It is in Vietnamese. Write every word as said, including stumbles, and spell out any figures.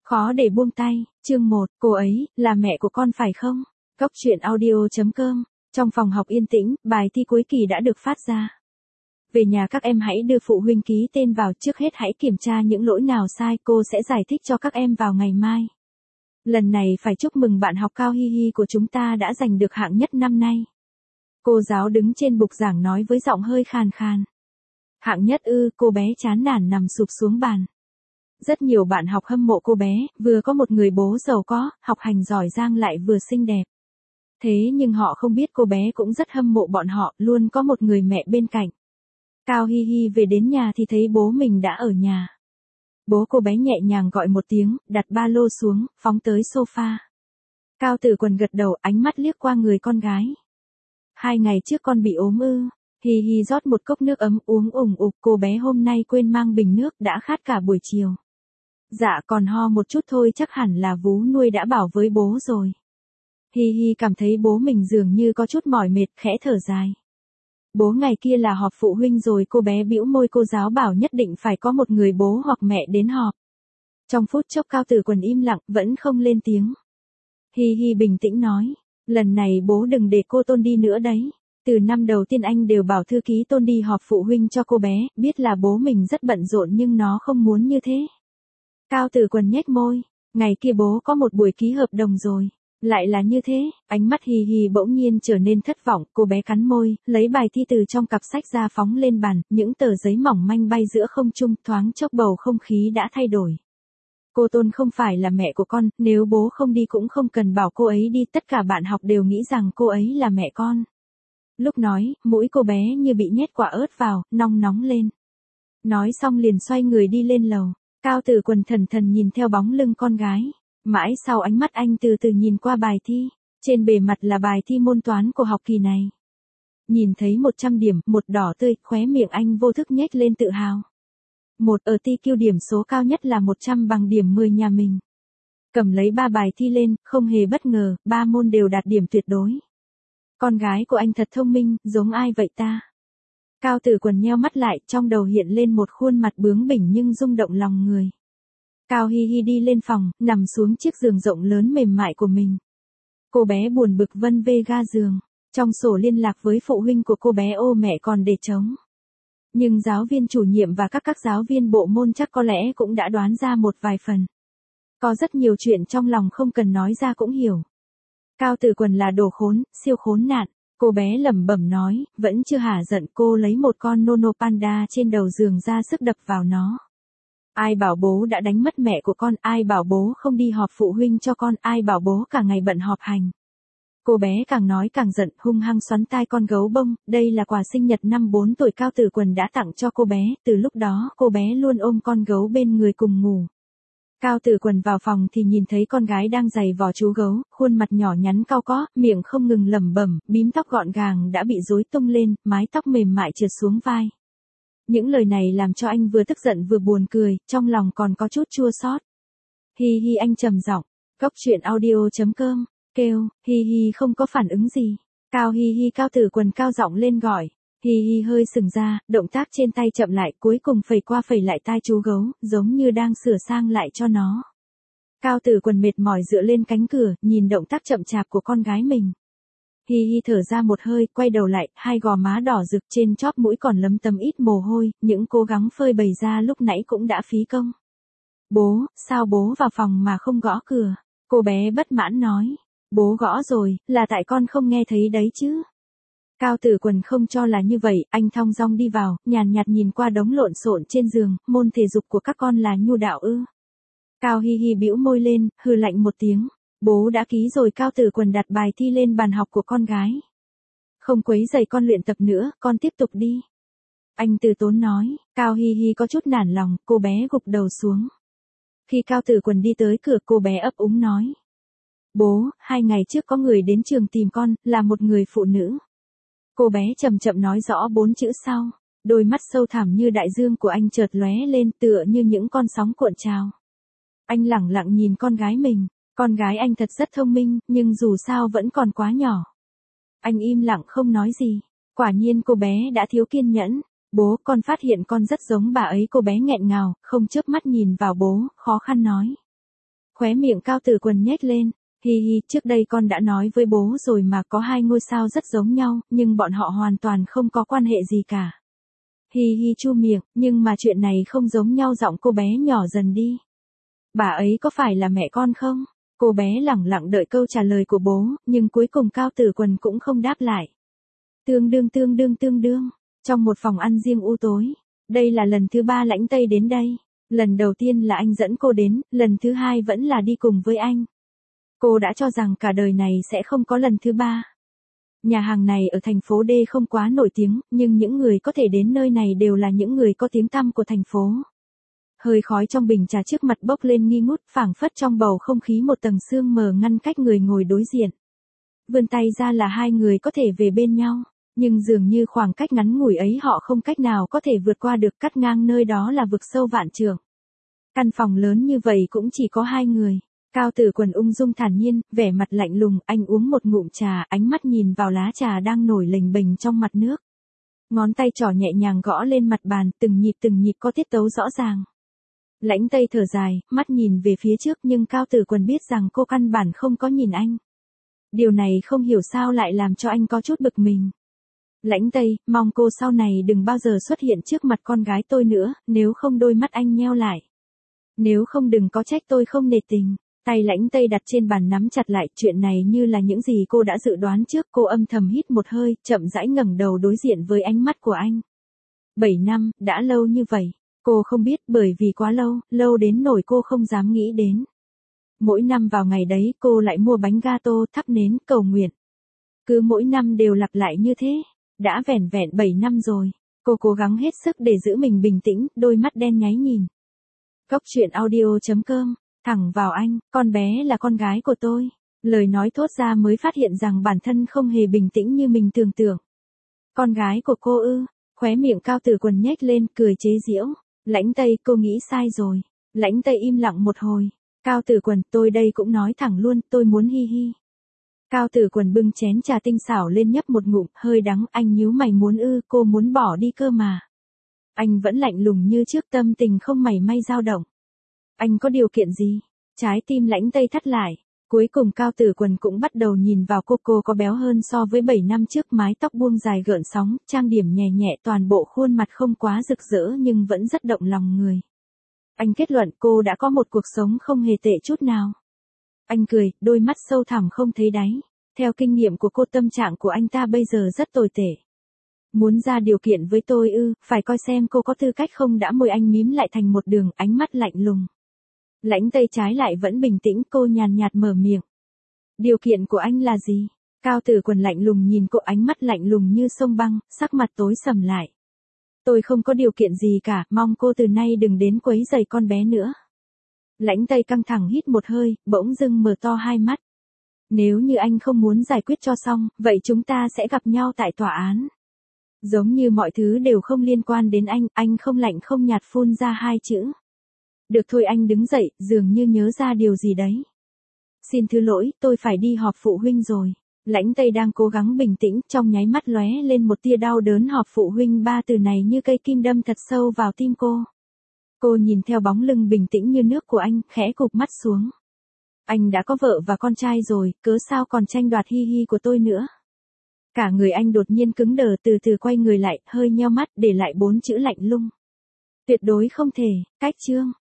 Khó để buông tay, chương một, cô ấy, là mẹ của con phải không? Cốc truyện audio.com, trong phòng học yên tĩnh, bài thi cuối kỳ đã được phát ra. Về nhà các em hãy đưa phụ huynh ký tên vào, trước hết hãy kiểm tra những lỗi nào sai, cô sẽ giải thích cho các em vào ngày mai. Lần này phải chúc mừng bạn học Cao Hi Hi của chúng ta đã giành được hạng nhất năm nay. Cô giáo đứng trên bục giảng nói với giọng hơi khàn khàn. Hạng nhất ư, cô bé chán nản nằm sụp xuống bàn. Rất nhiều bạn học hâm mộ cô bé, vừa có một người bố giàu có, học hành giỏi giang lại vừa xinh đẹp. Thế nhưng họ không biết cô bé cũng rất hâm mộ bọn họ, luôn có một người mẹ bên cạnh. Cao Hi Hi về đến nhà thì thấy bố mình đã ở nhà. Bố cô bé nhẹ nhàng gọi một tiếng, đặt ba lô xuống, phóng tới sofa. Cao Tử Quần gật đầu, ánh mắt liếc qua người con gái. Hai ngày trước con bị ốm ư? Hi Hi rót một cốc nước ấm uống ủng ục, cô bé hôm nay quên mang bình nước, đã khát cả buổi chiều. Dạ còn ho một chút thôi, chắc hẳn là vú nuôi đã bảo với bố rồi. Hi Hi cảm thấy bố mình dường như có chút mỏi mệt, khẽ thở dài. Bố ngày kia là họp phụ huynh rồi, cô bé bĩu môi, cô giáo bảo nhất định phải có một người bố hoặc mẹ đến họp. Trong phút chốc Cao Tử Quần im lặng, vẫn không lên tiếng. Hi Hi bình tĩnh nói, lần này bố đừng để cô Tôn đi nữa đấy. Từ năm đầu tiên anh đều bảo thư ký Tôn đi họp phụ huynh cho cô bé, biết là bố mình rất bận rộn nhưng nó không muốn như thế. Cao Tử Quần nhếch môi, ngày kia bố có một buổi ký hợp đồng rồi. Lại là như thế, ánh mắt Hi Hi bỗng nhiên trở nên thất vọng, cô bé cắn môi, lấy bài thi từ trong cặp sách ra phóng lên bàn, những tờ giấy mỏng manh bay giữa không trung, thoáng chốc bầu không khí đã thay đổi. Cô Tôn không phải là mẹ của con, nếu bố không đi cũng không cần bảo cô ấy đi, tất cả bạn học đều nghĩ rằng cô ấy là mẹ con. Lúc nói, mũi cô bé như bị nhét quả ớt vào, nong nóng lên. Nói xong liền xoay người đi lên lầu. Cao Tử Quần thần thần nhìn theo bóng lưng con gái. Mãi sau ánh mắt anh từ từ nhìn qua bài thi. Trên bề mặt là bài thi môn toán của học kỳ này. Nhìn thấy một trăm điểm, một đỏ tươi, khóe miệng anh vô thức nhếch lên tự hào. Một ở ti kiu điểm số cao nhất là một trăm bằng điểm mười nhà mình. Cầm lấy ba bài thi lên, không hề bất ngờ, ba môn đều đạt điểm tuyệt đối. Con gái của anh thật thông minh, giống ai vậy ta? Cao Tử Quần nheo mắt lại, trong đầu hiện lên một khuôn mặt bướng bỉnh nhưng rung động lòng người. Cao Hi Hi đi lên phòng, nằm xuống chiếc giường rộng lớn mềm mại của mình. Cô bé buồn bực vân vê ga giường. Trong sổ liên lạc với phụ huynh của cô bé ô mẹ còn để trống. Nhưng giáo viên chủ nhiệm và các các giáo viên bộ môn chắc có lẽ cũng đã đoán ra một vài phần. Có rất nhiều chuyện trong lòng không cần nói ra cũng hiểu. Cao Tử Quần là đồ khốn, siêu khốn nạn. Cô bé lẩm bẩm nói, vẫn chưa hả giận, cô lấy một con Nono Panda trên đầu giường ra sức đập vào nó. Ai bảo bố đã đánh mất mẹ của con, ai bảo bố không đi họp phụ huynh cho con, ai bảo bố cả ngày bận họp hành. Cô bé càng nói càng giận, hung hăng xoắn tai con gấu bông, đây là quà sinh nhật năm bốn tuổi Cao Tử Quần đã tặng cho cô bé, từ lúc đó cô bé luôn ôm con gấu bên người cùng ngủ. Cao Tử Quần vào phòng thì nhìn thấy con gái đang giày vò chú gấu, khuôn mặt nhỏ nhắn cau có, miệng không ngừng lẩm bẩm, bím tóc gọn gàng đã bị rối tung lên, mái tóc mềm mại trượt xuống vai. Những lời này làm cho anh vừa tức giận vừa buồn cười, trong lòng còn có chút chua xót. Hi Hi anh trầm giọng, cốc truyện audio.com, kêu, Hi Hi không có phản ứng gì. Cao Hi Hi Cao Tử Quần cao giọng lên gọi. Hi Hi hơi sừng ra, động tác trên tay chậm lại, cuối cùng phẩy qua phẩy lại tai chú gấu, giống như đang sửa sang lại cho nó. Cao Tử Quần mệt mỏi dựa lên cánh cửa, nhìn động tác chậm chạp của con gái mình. Hi Hi thở ra một hơi, quay đầu lại, hai gò má đỏ rực, trên chóp mũi còn lấm tấm ít mồ hôi, những cố gắng phơi bày ra lúc nãy cũng đã phí công. Bố, sao bố vào phòng mà không gõ cửa? Cô bé bất mãn nói. Bố gõ rồi, là tại con không nghe thấy đấy chứ. Cao Tử Quần không cho là như vậy, anh thong dong đi vào, nhàn nhạt nhìn qua đống lộn xộn trên giường, môn thể dục của các con là nhu đạo ư? Cao Hi Hi bĩu môi lên, hừ lạnh một tiếng. Bố đã ký rồi. Cao Tử Quần đặt bài thi lên bàn học của con gái. Không quấy rầy con luyện tập nữa, con tiếp tục đi. Anh từ tốn nói, Cao Hi Hi có chút nản lòng, cô bé gục đầu xuống. Khi Cao Tử Quần đi tới cửa, cô bé ấp úng nói. Bố, hai ngày trước có người đến trường tìm con, là một người phụ nữ. Cô bé chậm chậm nói rõ bốn chữ sau, đôi mắt sâu thẳm như đại dương của anh chợt lóe lên tựa như những con sóng cuộn trào. Anh lẳng lặng nhìn con gái mình, con gái anh thật rất thông minh, nhưng dù sao vẫn còn quá nhỏ. Anh im lặng không nói gì, quả nhiên cô bé đã thiếu kiên nhẫn. Bố, con phát hiện con rất giống bà ấy, cô bé nghẹn ngào, không chớp mắt nhìn vào bố, khó khăn nói. Khóe miệng Cao Tử Quần nhếch lên. Hi hi, trước đây con đã nói với bố rồi mà, có hai ngôi sao rất giống nhau, nhưng bọn họ hoàn toàn không có quan hệ gì cả. Hi hi chu miệng, nhưng mà chuyện này không giống nhau. Giọng cô bé nhỏ dần đi. Bà ấy có phải là mẹ con không? Cô bé lẳng lặng đợi câu trả lời của bố, nhưng cuối cùng Cao Tử Quần cũng không đáp lại. Tương đương tương đương tương đương, trong một phòng ăn riêng u tối. Đây là lần thứ ba Lãnh Tây đến đây. Lần đầu tiên là anh dẫn cô đến, lần thứ hai vẫn là đi cùng với anh. Cô đã cho rằng cả đời này sẽ không có lần thứ ba. Nhà hàng này ở thành phố D không quá nổi tiếng, nhưng những người có thể đến nơi này đều là những người có tiếng tăm của thành phố. Hơi khói trong bình trà trước mặt bốc lên nghi ngút, phảng phất trong bầu không khí một tầng sương mờ ngăn cách người ngồi đối diện. Vươn tay ra là hai người có thể về bên nhau, nhưng dường như khoảng cách ngắn ngủi ấy họ không cách nào có thể vượt qua được, cắt ngang nơi đó là vực sâu vạn trượng. Căn phòng lớn như vậy cũng chỉ có hai người. Cao Tử Quần ung dung thản nhiên, vẻ mặt lạnh lùng, anh uống một ngụm trà, ánh mắt nhìn vào lá trà đang nổi lềnh bềnh trong mặt nước. Ngón tay trỏ nhẹ nhàng gõ lên mặt bàn, từng nhịp từng nhịp có tiết tấu rõ ràng. Lãnh Tây thở dài, mắt nhìn về phía trước, nhưng Cao Tử Quần biết rằng cô căn bản không có nhìn anh. Điều này không hiểu sao lại làm cho anh có chút bực mình. Lãnh Tây, mong cô sau này đừng bao giờ xuất hiện trước mặt con gái tôi nữa, nếu không đôi mắt anh nheo lại. Nếu không đừng có trách tôi không nể tình. Tay Lãnh Tây đặt trên bàn nắm chặt lại, chuyện này như là những gì cô đã dự đoán trước. Cô âm thầm hít một hơi, chậm rãi ngẩng đầu đối diện với ánh mắt của anh. Bảy năm, đã lâu như vậy. Cô không biết, bởi vì quá lâu, lâu đến nỗi cô không dám nghĩ đến. Mỗi năm vào ngày đấy cô lại mua bánh gato, thắp nến, cầu nguyện. Cứ mỗi năm đều lặp lại như thế. Đã vẻn vẹn bảy năm rồi. Cô cố gắng hết sức để giữ mình bình tĩnh, đôi mắt đen nháy nhìn. Cốc truyện audio chấm com, thẳng vào anh, con bé là con gái của tôi. Lời nói thốt ra mới phát hiện rằng bản thân không hề bình tĩnh như mình tưởng tượng. Con gái của cô ư? Khóe miệng Cao Tử Quần nhếch lên, cười chế giễu. Lãnh Tây, cô nghĩ sai rồi. Lãnh Tây im lặng một hồi. Cao Tử Quần, tôi đây cũng nói thẳng luôn, tôi muốn hi hi. Cao Tử Quần bưng chén trà tinh xảo lên nhấp một ngụm, hơi đắng, anh nhíu mày muốn ư, cô muốn bỏ đi cơ mà. Anh vẫn lạnh lùng như trước, tâm tình không mảy may dao động. Anh có điều kiện gì? Trái tim Lãnh Tây thắt lại. Cuối cùng Cao Tử Quần cũng bắt đầu nhìn vào cô. Cô có béo hơn so với bảy năm trước, mái tóc buông dài gợn sóng, trang điểm nhẹ nhẹ, toàn bộ khuôn mặt không quá rực rỡ nhưng vẫn rất động lòng người. Anh kết luận cô đã có một cuộc sống không hề tệ chút nào. Anh cười, đôi mắt sâu thẳm không thấy đáy. Theo kinh nghiệm của cô, tâm trạng của anh ta bây giờ rất tồi tệ. Muốn ra điều kiện với tôi ư, phải coi xem cô có tư cách không đã. Môi anh mím lại thành một đường, ánh mắt lạnh lùng. Lãnh Tây trái lại vẫn bình tĩnh, cô nhàn nhạt mở miệng. Điều kiện của anh là gì? Cao Tử Quần lạnh lùng nhìn cô, ánh mắt lạnh lùng như sông băng, sắc mặt tối sầm lại. Tôi không có điều kiện gì cả, mong cô từ nay đừng đến quấy rầy con bé nữa. Lãnh Tây căng thẳng hít một hơi, bỗng dưng mở to hai mắt. Nếu như anh không muốn giải quyết cho xong, vậy chúng ta sẽ gặp nhau tại tòa án. Giống như mọi thứ đều không liên quan đến anh, anh không lạnh không nhạt phun ra hai chữ. Được thôi, anh đứng dậy, dường như nhớ ra điều gì đấy. Xin thứ lỗi, tôi phải đi họp phụ huynh rồi. Lãnh Tây đang cố gắng bình tĩnh, trong nháy mắt lóe lên một tia đau đớn. Họp phụ huynh, ba từ này như cây kim đâm thật sâu vào tim cô. Cô nhìn theo bóng lưng bình tĩnh như nước của anh, khẽ cụp mắt xuống. Anh đã có vợ và con trai rồi, cớ sao còn tranh đoạt hi hi của tôi nữa? Cả người anh đột nhiên cứng đờ, từ từ quay người lại, hơi nheo mắt, để lại bốn chữ lạnh lùng. Tuyệt đối không thể, cách chương.